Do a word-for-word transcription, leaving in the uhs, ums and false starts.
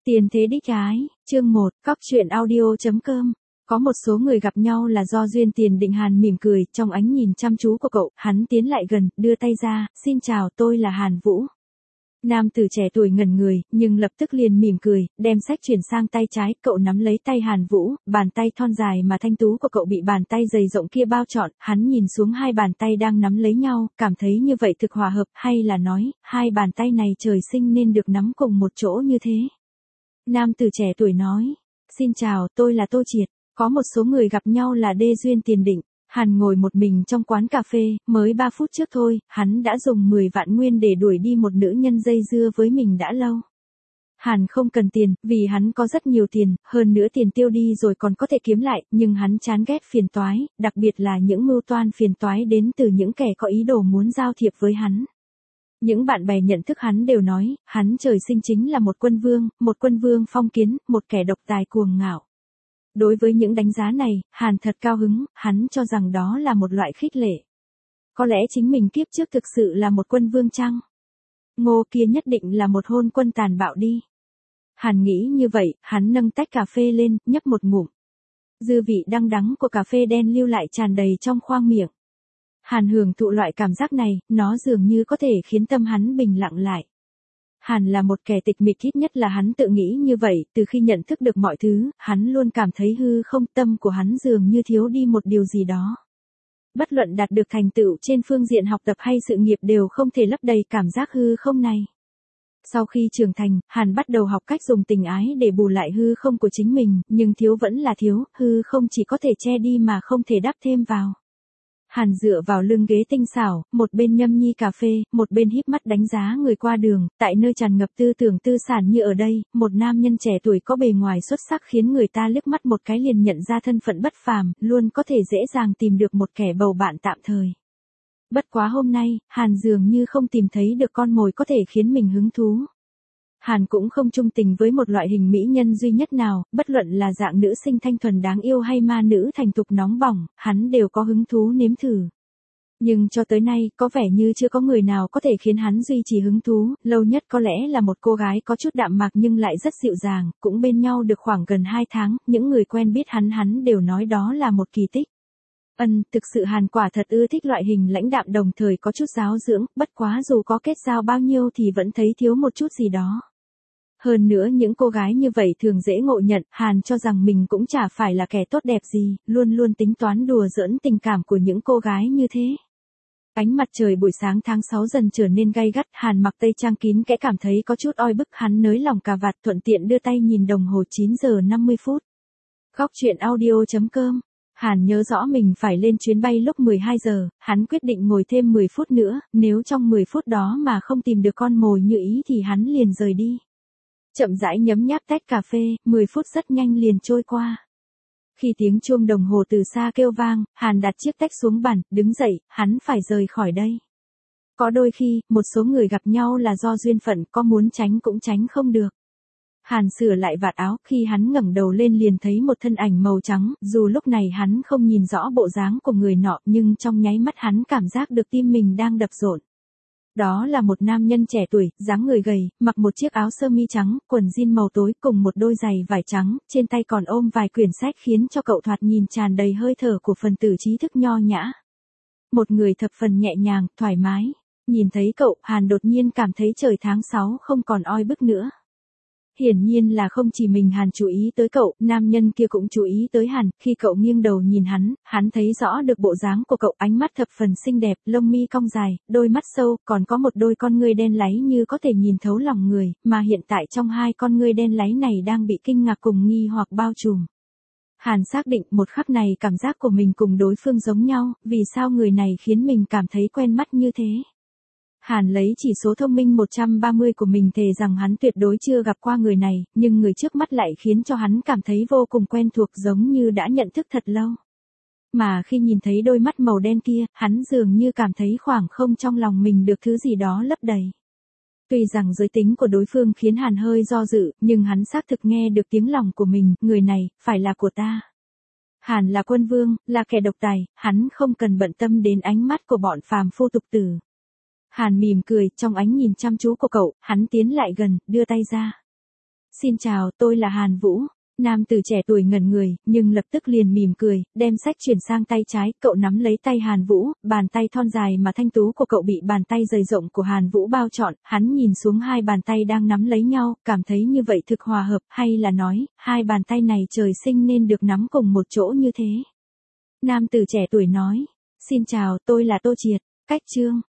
Tiền thế đích ái, chương một, cóc truyện audio.com. Có một số người gặp nhau là do duyên tiền định. Hàn mỉm cười, trong ánh nhìn chăm chú của cậu, hắn tiến lại gần, đưa tay ra, xin chào, tôi là Hàn Vũ. Nam tử trẻ tuổi ngẩn người, nhưng lập tức liền mỉm cười, đem sách chuyển sang tay trái, cậu nắm lấy tay Hàn Vũ, bàn tay thon dài mà thanh tú của cậu bị bàn tay dày rộng kia bao trọn, hắn nhìn xuống hai bàn tay đang nắm lấy nhau, cảm thấy như vậy thực hòa hợp, hay là nói, hai bàn tay này trời sinh nên được nắm cùng một chỗ như thế. Nam tử trẻ tuổi nói, xin chào, tôi là Tô Triệt, có một số người gặp nhau là đê duyên tiền định. Hàn ngồi một mình trong quán cà phê, mới ba phút trước thôi, hắn đã dùng mười vạn nguyên để đuổi đi một nữ nhân dây dưa với mình đã lâu. Hàn không cần tiền, vì hắn có rất nhiều tiền, hơn nữa tiền tiêu đi rồi còn có thể kiếm lại, nhưng hắn chán ghét phiền toái, đặc biệt là những mưu toan phiền toái đến từ những kẻ có ý đồ muốn giao thiệp với hắn. Những bạn bè nhận thức hắn đều nói, hắn trời sinh chính là một quân vương, một quân vương phong kiến, một kẻ độc tài cuồng ngạo. Đối với những đánh giá này, Hàn thật cao hứng, hắn cho rằng đó là một loại khích lệ. Có lẽ chính mình kiếp trước thực sự là một quân vương chăng? Ngô kia nhất định là một hôn quân tàn bạo đi. Hàn nghĩ như vậy, hắn nâng tách cà phê lên, nhấp một ngụm. Dư vị đắng đắng của cà phê đen lưu lại tràn đầy trong khoang miệng. Hàn hưởng thụ loại cảm giác này, nó dường như có thể khiến tâm hắn bình lặng lại. Hàn là một kẻ tịch mịch, ít nhất là hắn tự nghĩ như vậy, từ khi nhận thức được mọi thứ, hắn luôn cảm thấy hư không, tâm của hắn dường như thiếu đi một điều gì đó. Bất luận đạt được thành tựu trên phương diện học tập hay sự nghiệp đều không thể lấp đầy cảm giác hư không này. Sau khi trưởng thành, Hàn bắt đầu học cách dùng tình ái để bù lại hư không của chính mình, nhưng thiếu vẫn là thiếu, hư không chỉ có thể che đi mà không thể đắp thêm vào. Hàn dựa vào lưng ghế tinh xảo, một bên nhâm nhi cà phê, một bên híp mắt đánh giá người qua đường, tại nơi tràn ngập tư tưởng tư sản như ở đây, một nam nhân trẻ tuổi có bề ngoài xuất sắc khiến người ta liếc mắt một cái liền nhận ra thân phận bất phàm, luôn có thể dễ dàng tìm được một kẻ bầu bạn tạm thời. Bất quá hôm nay, Hàn dường như không tìm thấy được con mồi có thể khiến mình hứng thú. Hàn cũng không trung tình với một loại hình mỹ nhân duy nhất nào, bất luận là dạng nữ sinh thanh thuần đáng yêu hay ma nữ thành thục nóng bỏng, hắn đều có hứng thú nếm thử. Nhưng cho tới nay, có vẻ như chưa có người nào có thể khiến hắn duy trì hứng thú, lâu nhất có lẽ là một cô gái có chút đạm mạc nhưng lại rất dịu dàng, cũng bên nhau được khoảng gần hai tháng, những người quen biết hắn hắn đều nói đó là một kỳ tích. Ân, thực sự Hàn quả thật ưa thích loại hình lãnh đạm đồng thời có chút giáo dưỡng, bất quá dù có kết giao bao nhiêu thì vẫn thấy thiếu một chút gì đó. Hơn nữa những cô gái như vậy thường dễ ngộ nhận, Hàn cho rằng mình cũng chả phải là kẻ tốt đẹp gì, luôn luôn tính toán đùa giỡn tình cảm của những cô gái như thế. Ánh mặt trời buổi sáng tháng sáu dần trở nên gay gắt, Hàn mặc tây trang kín kẽ cảm thấy có chút oi bức, hắn nới lỏng cà vạt thuận tiện đưa tay nhìn đồng hồ chín giờ năm mươi phút. Cóc truyện audio.com. Hàn nhớ rõ mình phải lên chuyến bay lúc mười hai giờ, hắn quyết định ngồi thêm mười phút nữa, nếu trong mười phút đó mà không tìm được con mồi như ý thì hắn liền rời đi. Chậm rãi nhấm nháp tách cà phê, mười phút rất nhanh liền trôi qua. Khi tiếng chuông đồng hồ từ xa kêu vang, Hàn đặt chiếc tách xuống bàn, đứng dậy, hắn phải rời khỏi đây. Có đôi khi, một số người gặp nhau là do duyên phận, có muốn tránh cũng tránh không được. Hàn sửa lại vạt áo, khi hắn ngẩng đầu lên liền thấy một thân ảnh màu trắng, dù lúc này hắn không nhìn rõ bộ dáng của người nọ, nhưng trong nháy mắt hắn cảm giác được tim mình đang đập rộn. Đó là một nam nhân trẻ tuổi, dáng người gầy, mặc một chiếc áo sơ mi trắng, quần jean màu tối cùng một đôi giày vải trắng, trên tay còn ôm vài quyển sách khiến cho cậu thoạt nhìn tràn đầy hơi thở của phần tử trí thức nho nhã. Một người thập phần nhẹ nhàng, thoải mái. Nhìn thấy cậu, Hàn đột nhiên cảm thấy trời tháng sáu không còn oi bức nữa. Hiển nhiên là không chỉ mình Hàn chú ý tới cậu, nam nhân kia cũng chú ý tới Hàn, khi cậu nghiêng đầu nhìn hắn, hắn thấy rõ được bộ dáng của cậu, ánh mắt thập phần xinh đẹp, lông mi cong dài, đôi mắt sâu, còn có một đôi con ngươi đen láy như có thể nhìn thấu lòng người, mà hiện tại trong hai con ngươi đen láy này đang bị kinh ngạc cùng nghi hoặc bao trùm. Hàn xác định một khắc này cảm giác của mình cùng đối phương giống nhau, vì sao người này khiến mình cảm thấy quen mắt như thế. Hàn lấy chỉ số thông minh một trăm ba mươi của mình thề rằng hắn tuyệt đối chưa gặp qua người này, nhưng người trước mắt lại khiến cho hắn cảm thấy vô cùng quen thuộc giống như đã nhận thức thật lâu. Mà khi nhìn thấy đôi mắt màu đen kia, hắn dường như cảm thấy khoảng không trong lòng mình được thứ gì đó lấp đầy. Tuy rằng giới tính của đối phương khiến Hàn hơi do dự, nhưng hắn xác thực nghe được tiếng lòng của mình, người này, phải là của ta. Hàn là quân vương, là kẻ độc tài, hắn không cần bận tâm đến ánh mắt của bọn phàm phu tục tử. Hàn mỉm cười, trong ánh nhìn chăm chú của cậu, hắn tiến lại gần, đưa tay ra. Xin chào, tôi là Hàn Vũ. Nam tử trẻ tuổi ngẩn người, nhưng lập tức liền mỉm cười, đem sách chuyển sang tay trái, cậu nắm lấy tay Hàn Vũ, bàn tay thon dài mà thanh tú của cậu bị bàn tay dày rộng của Hàn Vũ bao trọn, hắn nhìn xuống hai bàn tay đang nắm lấy nhau, cảm thấy như vậy thực hòa hợp, hay là nói, hai bàn tay này trời sinh nên được nắm cùng một chỗ như thế. Nam tử trẻ tuổi nói, xin chào, tôi là Tô Triệt, cách chương.